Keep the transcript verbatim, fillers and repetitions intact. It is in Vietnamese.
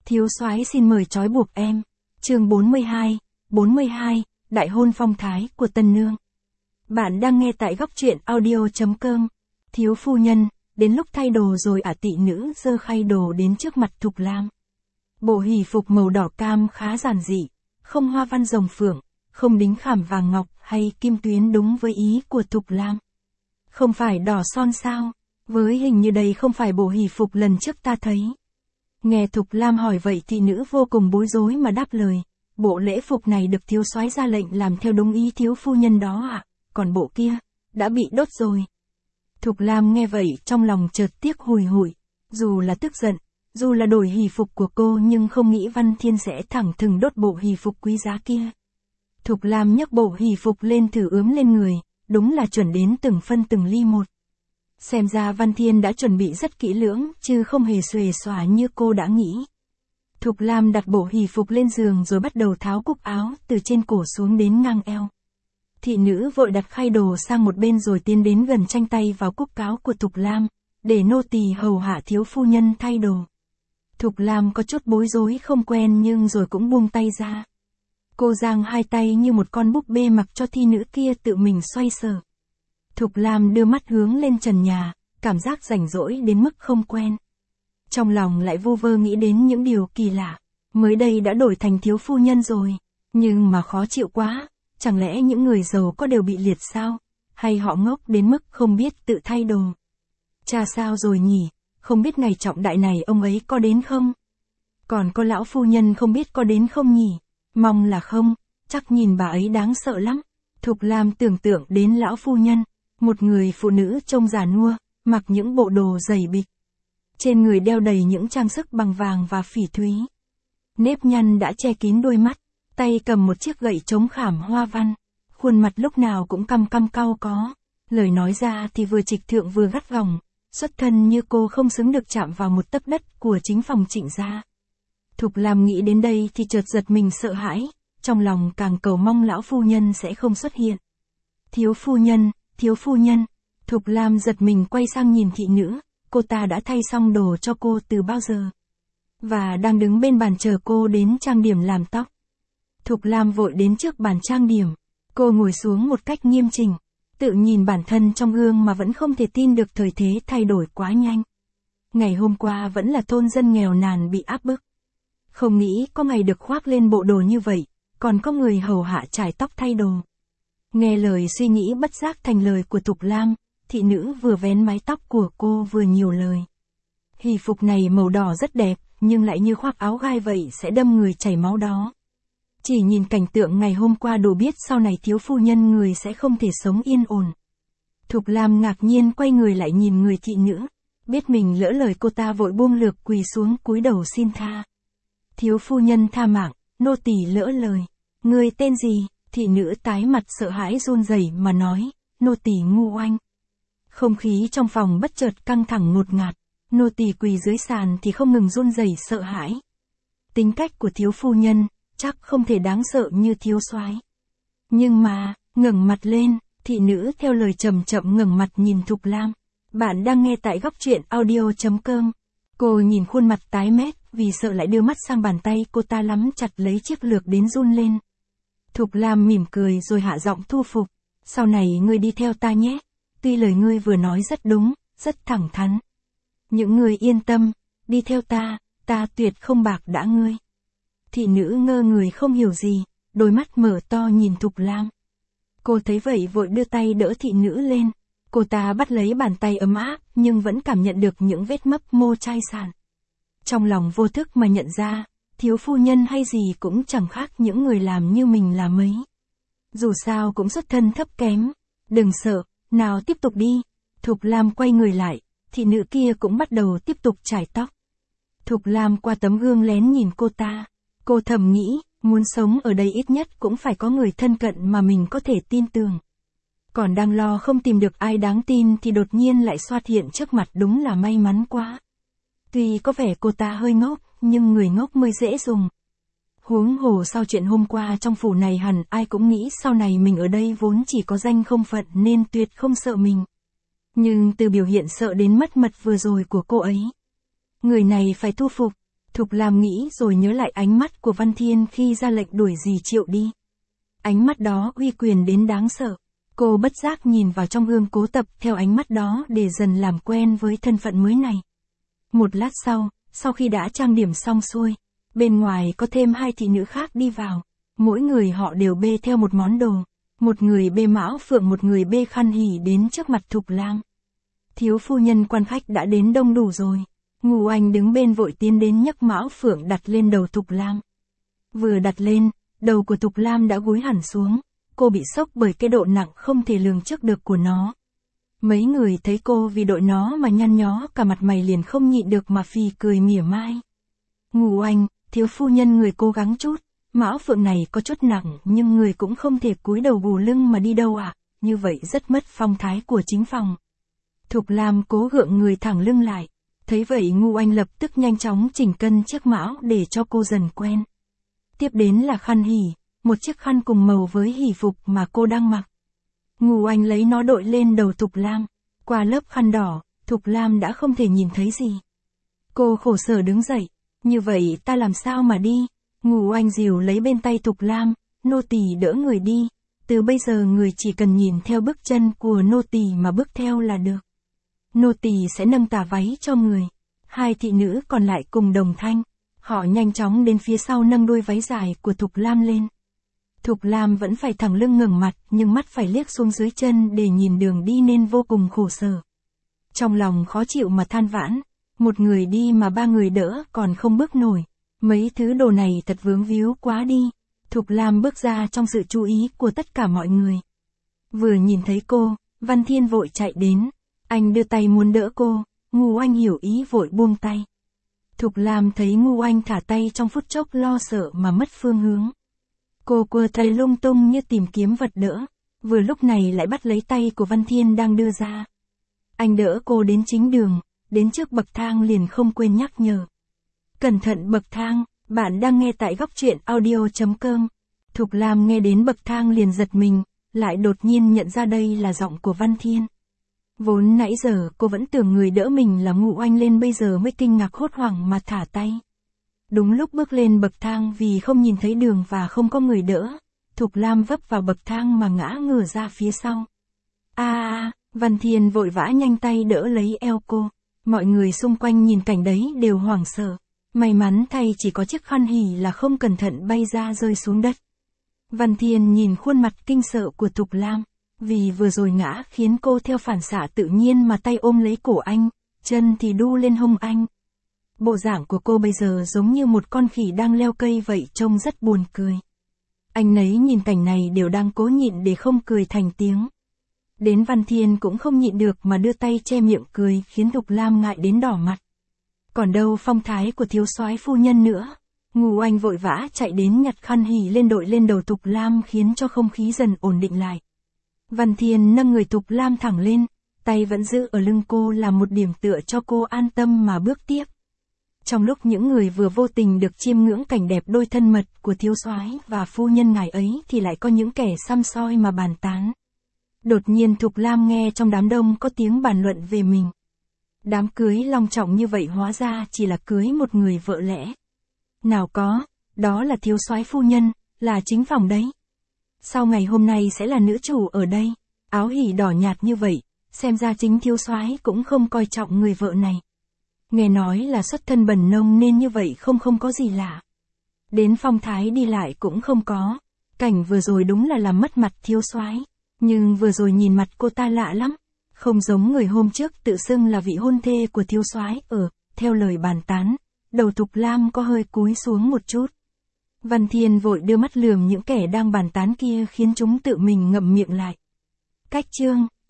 Thiếu soái xin mời trói buộc em. Chương bốn mươi hai, bốn mươi hai, Đại hôn phong thái của tân nương. Bạn đang nghe tại góc truyện audio chấm com. Thiếu phu nhân, đến lúc thay đồ rồi ả. Tị nữ giơ khay đồ đến trước mặt Thục Lam. Bộ hỷ phục màu đỏ cam khá giản dị, không hoa văn rồng phượng, không đính khảm vàng ngọc hay kim tuyến, đúng với ý của Thục Lam. Không phải đỏ son sao? Với hình như đây không phải bộ hỷ phục lần trước ta thấy. Nghe Thục Lam hỏi vậy thị nữ vô cùng bối rối mà đáp lời, bộ lễ phục này được thiếu soái ra lệnh làm theo đúng ý thiếu phu nhân đó ạ, à, còn bộ kia, đã bị đốt rồi. Thục Lam nghe vậy trong lòng chợt tiếc hùi hụi, dù là tức giận, dù là đổi hỷ phục của cô nhưng không nghĩ Văn Thiên sẽ thẳng thừng đốt bộ hỷ phục quý giá kia. Thục Lam nhấc bộ hỷ phục lên thử ướm lên người, đúng là chuẩn đến từng phân từng ly một. Xem ra Văn Thiên đã chuẩn bị rất kỹ lưỡng, chứ không hề xuề xòa như cô đã nghĩ. Thục Lam đặt bộ hỷ phục lên giường rồi bắt đầu tháo cúc áo từ trên cổ xuống đến ngang eo. Thị nữ vội đặt khay đồ sang một bên rồi tiến đến gần tranh tay vào cúc áo của Thục Lam, để nô tỳ hầu hạ thiếu phu nhân thay đồ. Thục Lam có chút bối rối không quen nhưng rồi cũng buông tay ra. Cô giang hai tay như một con búp bê mặc cho thị nữ kia tự mình xoay sở. Thục Lam đưa mắt hướng lên trần nhà, cảm giác rảnh rỗi đến mức không quen. Trong lòng lại vu vơ nghĩ đến những điều kỳ lạ, mới đây đã đổi thành thiếu phu nhân rồi, nhưng mà khó chịu quá, chẳng lẽ những người giàu có đều bị liệt sao, hay họ ngốc đến mức không biết tự thay đồ. Cha sao rồi nhỉ, không biết ngày trọng đại này ông ấy có đến không? Còn có lão phu nhân không biết có đến không nhỉ, mong là không, chắc nhìn bà ấy đáng sợ lắm. Thục Lam tưởng tượng đến lão phu nhân, một người phụ nữ trông già nua, mặc những bộ đồ dày bịch. Trên người đeo đầy những trang sức bằng vàng và phỉ thúy. Nếp nhăn đã che kín đôi mắt, tay cầm một chiếc gậy chống khảm hoa văn. Khuôn mặt lúc nào cũng căm căm cau có. Lời nói ra thì vừa trịch thượng vừa gắt gỏng, xuất thân như cô không xứng được chạm vào một tấc đất của chính phòng Trịnh gia. Thục Lam nghĩ đến đây thì chợt giật mình sợ hãi, trong lòng càng cầu mong lão phu nhân sẽ không xuất hiện. Thiếu phu nhân, thiếu phu nhân, Thục Lam giật mình quay sang nhìn thị nữ, cô ta đã thay xong đồ cho cô từ bao giờ, và đang đứng bên bàn chờ cô đến trang điểm làm tóc. Thục Lam vội đến trước bàn trang điểm, cô ngồi xuống một cách nghiêm chỉnh, tự nhìn bản thân trong gương mà vẫn không thể tin được thời thế thay đổi quá nhanh. Ngày hôm qua vẫn là thôn dân nghèo nàn bị áp bức. Không nghĩ có ngày được khoác lên bộ đồ như vậy, còn có người hầu hạ chải tóc thay đồ. Nghe lời suy nghĩ bất giác thành lời của Thục Lam, thị nữ vừa vén mái tóc của cô vừa nhiều lời. Hỷ phục này màu đỏ rất đẹp, nhưng lại như khoác áo gai vậy sẽ đâm người chảy máu đó. Chỉ nhìn cảnh tượng ngày hôm qua đủ biết sau này thiếu phu nhân người sẽ không thể sống yên ổn. Thục Lam ngạc nhiên quay người lại nhìn người thị nữ, biết mình lỡ lời cô ta vội buông lược quỳ xuống cúi đầu xin tha. Thiếu phu nhân tha mạng, nô tỳ lỡ lời. Người tên gì? Thị nữ tái mặt sợ hãi run rẩy mà nói, nô tỳ Ngu Oanh. Không khí trong phòng bất chợt căng thẳng ngột ngạt, nô tỳ quỳ dưới sàn thì không ngừng run rẩy sợ hãi. Tính cách của thiếu phu nhân, chắc không thể đáng sợ như thiếu soái. Nhưng mà, ngẩng mặt lên, thị nữ theo lời chậm chậm ngẩng mặt nhìn Thục Lam. Bạn đang nghe tại góc truyện audio chấm com. Cô nhìn khuôn mặt tái mét, vì sợ lại đưa mắt sang bàn tay cô ta nắm chặt lấy chiếc lược đến run lên. Thục Lam mỉm cười rồi hạ giọng thu phục, sau này ngươi đi theo ta nhé, tuy lời ngươi vừa nói rất đúng, rất thẳng thắn. Những người yên tâm, đi theo ta, ta tuyệt không bạc đãi ngươi. Thị nữ ngơ người không hiểu gì, đôi mắt mở to nhìn Thục Lam. Cô thấy vậy vội đưa tay đỡ thị nữ lên, cô ta bắt lấy bàn tay ấm áp nhưng vẫn cảm nhận được những vết mấp mô chai sàn. Trong lòng vô thức mà nhận ra, thiếu phu nhân hay gì cũng chẳng khác những người làm như mình là mấy. Dù sao cũng xuất thân thấp kém, đừng sợ, nào tiếp tục đi. Thục Lam quay người lại, thị nữ kia cũng bắt đầu tiếp tục chải tóc. Thục Lam qua tấm gương lén nhìn cô ta, cô thầm nghĩ, muốn sống ở đây ít nhất cũng phải có người thân cận mà mình có thể tin tưởng. Còn đang lo không tìm được ai đáng tin thì đột nhiên lại xuất hiện trước mặt, đúng là may mắn quá. Tuy có vẻ cô ta hơi ngốc, nhưng người ngốc mới dễ dùng. Huống hồ sau chuyện hôm qua trong phủ này hẳn ai cũng nghĩ sau này mình ở đây vốn chỉ có danh không phận nên tuyệt không sợ mình. Nhưng từ biểu hiện sợ đến mất mật vừa rồi của cô ấy, người này phải thu phục. Thục Lam nghĩ rồi nhớ lại ánh mắt của Văn Thiên khi ra lệnh đuổi dì Triệu đi. Ánh mắt đó uy quyền đến đáng sợ. Cô bất giác nhìn vào trong gương cố tập theo ánh mắt đó để dần làm quen với thân phận mới này. Một lát sau, sau khi đã trang điểm xong xuôi, bên ngoài có thêm hai thị nữ khác đi vào. Mỗi người họ đều bê theo một món đồ. Một người bê mão phượng, một người bê khăn hỉ đến trước mặt Thục Lam. Thiếu phu nhân quan khách đã đến đông đủ rồi. Ngũ Anh đứng bên vội tiến đến nhấc mão phượng đặt lên đầu Thục Lam. Vừa đặt lên, đầu của Thục Lam đã gúi hẳn xuống. Cô bị sốc bởi cái độ nặng không thể lường trước được của nó. Mấy người thấy cô vì đội nó mà nhăn nhó cả mặt mày liền không nhịn được mà phì cười mỉa mai. Ngũ Anh, thiếu phu nhân người cố gắng chút. Mão phượng này có chút nặng nhưng người cũng không thể cúi đầu gù lưng mà đi đâu ạ, à? Như vậy rất mất phong thái của chính phòng. Thục Lam cố gượng người thẳng lưng lại. Thấy vậy Ngũ Anh lập tức nhanh chóng chỉnh cân chiếc mão để cho cô dần quen. Tiếp đến là khăn hỉ, một chiếc khăn cùng màu với hỉ phục mà cô đang mặc. Ngũ Anh lấy nó đội lên đầu Thục Lam. Qua lớp khăn đỏ, Thục Lam đã không thể nhìn thấy gì. Cô khổ sở đứng dậy. Như vậy ta làm sao mà đi? Ngũ Anh dìu lấy bên tay Thục Lam, nô tỳ đỡ người đi. Từ bây giờ người chỉ cần nhìn theo bước chân của nô tỳ mà bước theo là được. Nô tỳ sẽ nâng tà váy cho người. Hai thị nữ còn lại cùng đồng thanh. Họ nhanh chóng đến phía sau nâng đuôi váy dài của Thục Lam lên. Thục Lam vẫn phải thẳng lưng ngẩng mặt nhưng mắt phải liếc xuống dưới chân để nhìn đường đi nên vô cùng khổ sở. Trong lòng khó chịu mà than vãn. Một người đi mà ba người đỡ còn không bước nổi. Mấy thứ đồ này thật vướng víu quá đi. Thục Lam bước ra trong sự chú ý của tất cả mọi người. Vừa nhìn thấy cô, Văn Thiên vội chạy đến. Anh đưa tay muốn đỡ cô, Ngũ Anh hiểu ý vội buông tay. Thục Lam thấy Ngũ Anh thả tay trong phút chốc lo sợ mà mất phương hướng. Cô quơ tay lung tung như tìm kiếm vật đỡ. Vừa lúc này lại bắt lấy tay của Văn Thiên đang đưa ra. Anh đỡ cô đến chính đường, đến trước bậc thang liền không quên nhắc nhở. Cẩn thận bậc thang, bạn đang nghe tại góc truyện audio chấm com. Thục Lam nghe đến bậc thang liền giật mình, lại đột nhiên nhận ra đây là giọng của Văn Thiên. Vốn nãy giờ cô vẫn tưởng người đỡ mình là Ngũ Anh lên bây giờ mới kinh ngạc hốt hoảng mà thả tay. Đúng lúc bước lên bậc thang vì không nhìn thấy đường và không có người đỡ, Thục Lam vấp vào bậc thang mà ngã ngửa ra phía sau. A a, Văn Thiên vội vã nhanh tay đỡ lấy eo cô. Mọi người xung quanh nhìn cảnh đấy đều hoảng sợ. May mắn thay chỉ có chiếc khăn hỉ là không cẩn thận bay ra rơi xuống đất. Văn Thiên nhìn khuôn mặt kinh sợ của Thục Lam. Vì vừa rồi ngã khiến cô theo phản xạ tự nhiên mà tay ôm lấy cổ anh, chân thì đu lên hông anh. Bộ dạng của cô bây giờ giống như một con khỉ đang leo cây vậy, trông rất buồn cười. Anh nấy nhìn cảnh này đều đang cố nhịn để không cười thành tiếng. Đến Văn Thiên cũng không nhịn được mà đưa tay che miệng cười khiến Thục Lam ngại đến đỏ mặt. Còn đâu phong thái của thiếu soái phu nhân nữa. Ngũ Anh vội vã chạy đến nhặt khăn hỉ lên đội lên đầu Thục Lam khiến cho không khí dần ổn định lại. Văn Thiên nâng người Thục Lam thẳng lên, tay vẫn giữ ở lưng cô làm một điểm tựa cho cô an tâm mà bước tiếp. Trong lúc những người vừa vô tình được chiêm ngưỡng cảnh đẹp đôi thân mật của thiếu soái và phu nhân ngài ấy thì lại có những kẻ săm soi mà bàn tán. Đột nhiên Thục Lam nghe trong đám đông có tiếng bàn luận về mình. Đám cưới long trọng như vậy hóa ra chỉ là cưới một người vợ lẽ. Nào có, đó là thiếu soái phu nhân, là chính phòng đấy. Sau ngày hôm nay sẽ là nữ chủ ở đây, áo hỉ đỏ nhạt như vậy, xem ra chính thiếu soái cũng không coi trọng người vợ này. Nghe nói là xuất thân bần nông nên như vậy không không có gì lạ. Đến phong thái đi lại cũng không có, cảnh vừa rồi đúng là làm mất mặt thiếu soái, nhưng vừa rồi nhìn mặt cô ta lạ lắm, không giống người hôm trước tự xưng là vị hôn thê của thiếu soái ở, theo lời bàn tán, đầu Thục Lam có hơi cúi xuống một chút. Văn Thiên vội đưa mắt lườm những kẻ đang bàn tán kia khiến chúng tự mình ngậm miệng lại. Cách chương